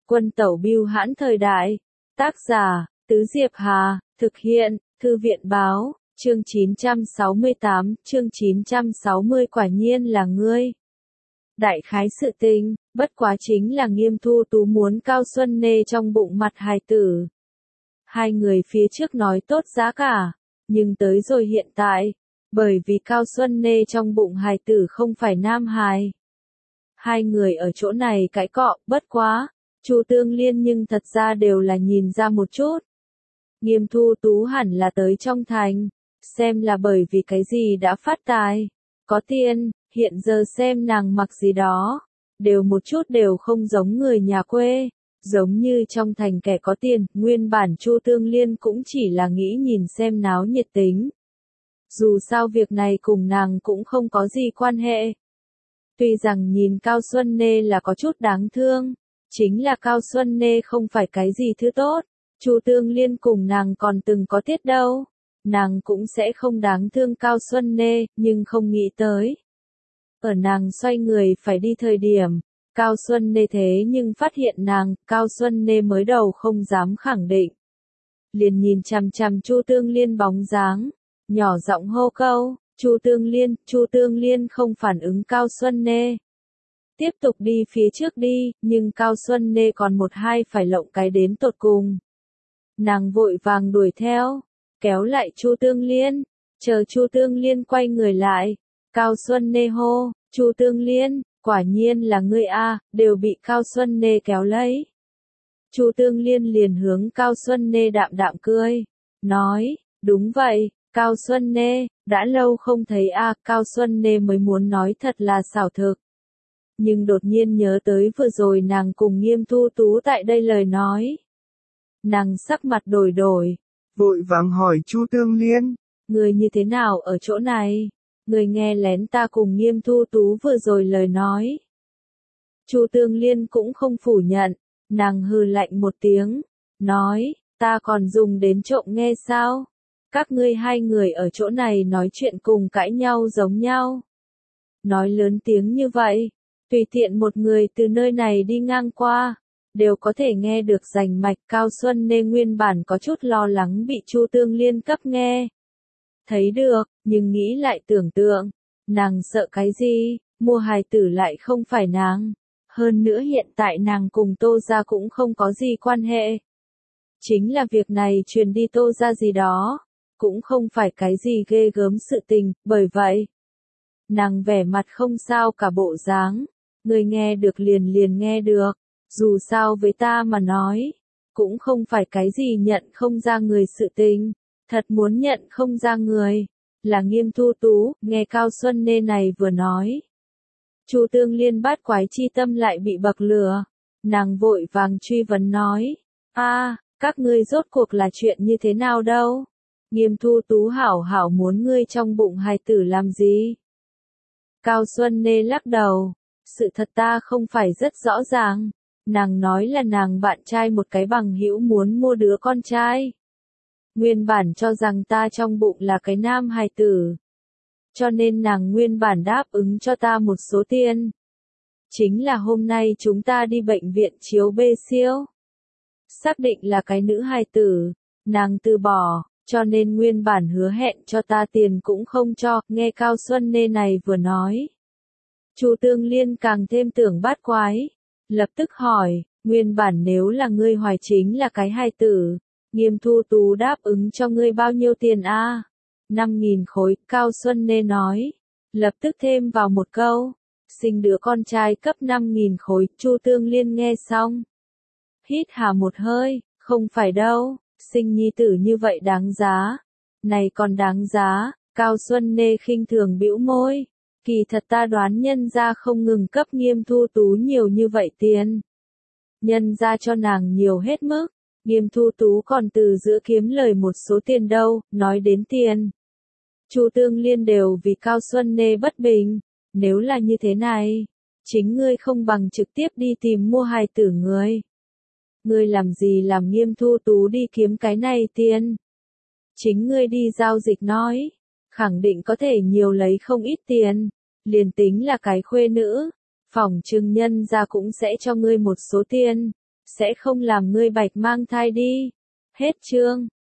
Quân tẩu bưu hãn thời đại. Tác giả, Tứ Diệp Hà, thực hiện, Thư viện báo, chương 968, chương 960 quả nhiên là ngươi. Đại khái sự tình, bất quá chính là Nghiêm Thu Tú muốn Cao Xuân Nê trong bụng mặt hài tử. Hai người phía trước nói tốt giá cả, nhưng tới rồi hiện tại, bởi vì Cao Xuân Nê trong bụng hài tử không phải nam hài. Hai người ở chỗ này cãi cọ, bất quá, Chu Tương Liên nhưng thật ra đều là nhìn ra một chút. Nghiêm Thu Tú hẳn là tới trong thành, xem là bởi vì cái gì đã phát tài, có tiền, hiện giờ xem nàng mặc gì đó, đều một chút đều không giống người nhà quê, giống như trong thành kẻ có tiền, nguyên bản Chu Tương Liên cũng chỉ là nghĩ nhìn xem náo nhiệt tính. Dù sao việc này cùng nàng cũng không có gì quan hệ. Tuy rằng nhìn Cao Xuân Nê là có chút đáng thương, chính là Cao Xuân Nê không phải cái gì thứ tốt, Chu Tương Liên cùng nàng còn từng có tiết đâu, nàng cũng sẽ không đáng thương Cao Xuân Nê, nhưng không nghĩ tới. Ở nàng xoay người phải đi thời điểm, Cao Xuân Nê thế nhưng phát hiện nàng, Cao Xuân Nê mới đầu không dám khẳng định. Liền nhìn chằm chằm Chu Tương Liên bóng dáng, nhỏ giọng hô câu, Chu Tương Liên không phản ứng Cao Xuân Nê. Tiếp tục đi phía trước đi, nhưng Cao Xuân Nê còn một hai phải lộng cái đến tột cùng. Nàng vội vàng đuổi theo, kéo lại Chu Tương Liên, chờ Chu Tương Liên quay người lại. Cao Xuân Nê hô, Chu Tương Liên, quả nhiên là ngươi a, đều bị Cao Xuân Nê kéo lấy. Chu Tương Liên liền hướng Cao Xuân Nê đạm đạm cười, nói, đúng vậy, Cao Xuân Nê, đã lâu không thấy a, Cao Xuân Nê mới muốn nói thật là xảo thực. Nhưng đột nhiên nhớ tới vừa rồi nàng cùng Nghiêm Thu Tú tại đây lời nói. Nàng sắc mặt đổi đổi, vội vàng hỏi Chu Tương Liên, người như thế nào ở chỗ này? Người nghe lén ta cùng Nghiêm Thu Tú vừa rồi lời nói. Chu Tương Liên cũng không phủ nhận, nàng hừ lạnh một tiếng, nói, ta còn dùng đến trộm nghe sao? Các ngươi hai người ở chỗ này nói chuyện cùng cãi nhau giống nhau. Nói lớn tiếng như vậy, tùy tiện một người từ nơi này đi ngang qua, đều có thể nghe được rành mạch. Cao Xuân Nê nguyên bản có chút lo lắng bị Chu Tương Liên cấp nghe. Thấy được, nhưng nghĩ lại tưởng tượng, nàng sợ cái gì, mua hài tử lại không phải nàng. Hơn nữa hiện tại nàng cùng Tô gia cũng không có gì quan hệ. Chính là việc này truyền đi Tô gia gì đó, cũng không phải cái gì ghê gớm sự tình, bởi vậy. Nàng vẻ mặt không sao cả bộ dáng, người nghe được liền nghe được, dù sao với ta mà nói, cũng không phải cái gì nhận không ra người sự tình, thật muốn nhận không ra người, là Nghiêm Thu Tú. Nghe Cao Xuân Nê này vừa nói. Chu Tương Liên bát quái chi tâm lại bị bậc lửa, nàng vội vàng truy vấn nói, các ngươi rốt cuộc là chuyện như thế nào đâu? Nghiêm Thu Tú hảo hảo muốn ngươi trong bụng hài tử làm gì? Cao Xuân Nê lắc đầu, sự thật ta không phải rất rõ ràng, nàng nói là nàng bạn trai một cái bằng hữu muốn mua đứa con trai. Nguyên bản cho rằng ta trong bụng là cái nam hài tử. Cho nên nàng nguyên bản đáp ứng cho ta một số tiền. Chính là hôm nay chúng ta đi bệnh viện chiếu bê siêu. Xác định là cái nữ hài tử, nàng từ bỏ, cho nên nguyên bản hứa hẹn cho ta tiền cũng không cho. Nghe Cao Xuân Nê này vừa nói. Chu Tương Liên càng thêm tưởng bát quái, lập tức hỏi, nguyên bản nếu là ngươi hoài chính là cái hài tử, Nghiêm Thu Tú đáp ứng cho ngươi bao nhiêu tiền a? 5.000 khối, Cao Xuân Nê nói, lập tức thêm vào một câu, sinh đứa con trai cấp 5.000 khối. Chu Tương Liên nghe xong, hít hà một hơi, không phải đâu, sinh nhi tử như vậy đáng giá, này còn đáng giá. Cao Xuân Nê khinh thường bĩu môi, kỳ thật ta đoán nhân gia không ngừng cấp Nghiêm Thu Tú nhiều như vậy tiền, nhân gia cho nàng nhiều hết mức. Nghiêm Thu Tú còn từ giữa kiếm lời một số tiền đâu. Nói đến tiền, Chu Tương Liên đều vì Cao Xuân Nê bất bình, nếu là như thế này, chính ngươi không bằng trực tiếp đi tìm mua hài tử người. Ngươi làm gì làm Nghiêm Thu Tú đi kiếm cái này tiền? Chính ngươi đi giao dịch nói, khẳng định có thể nhiều lấy không ít tiền, liền tính là cái khuê nữ, phỏng chừng nhân gia cũng sẽ cho ngươi một số tiền. sẽ không làm ngươi bạch mang thai đi. Hết chương.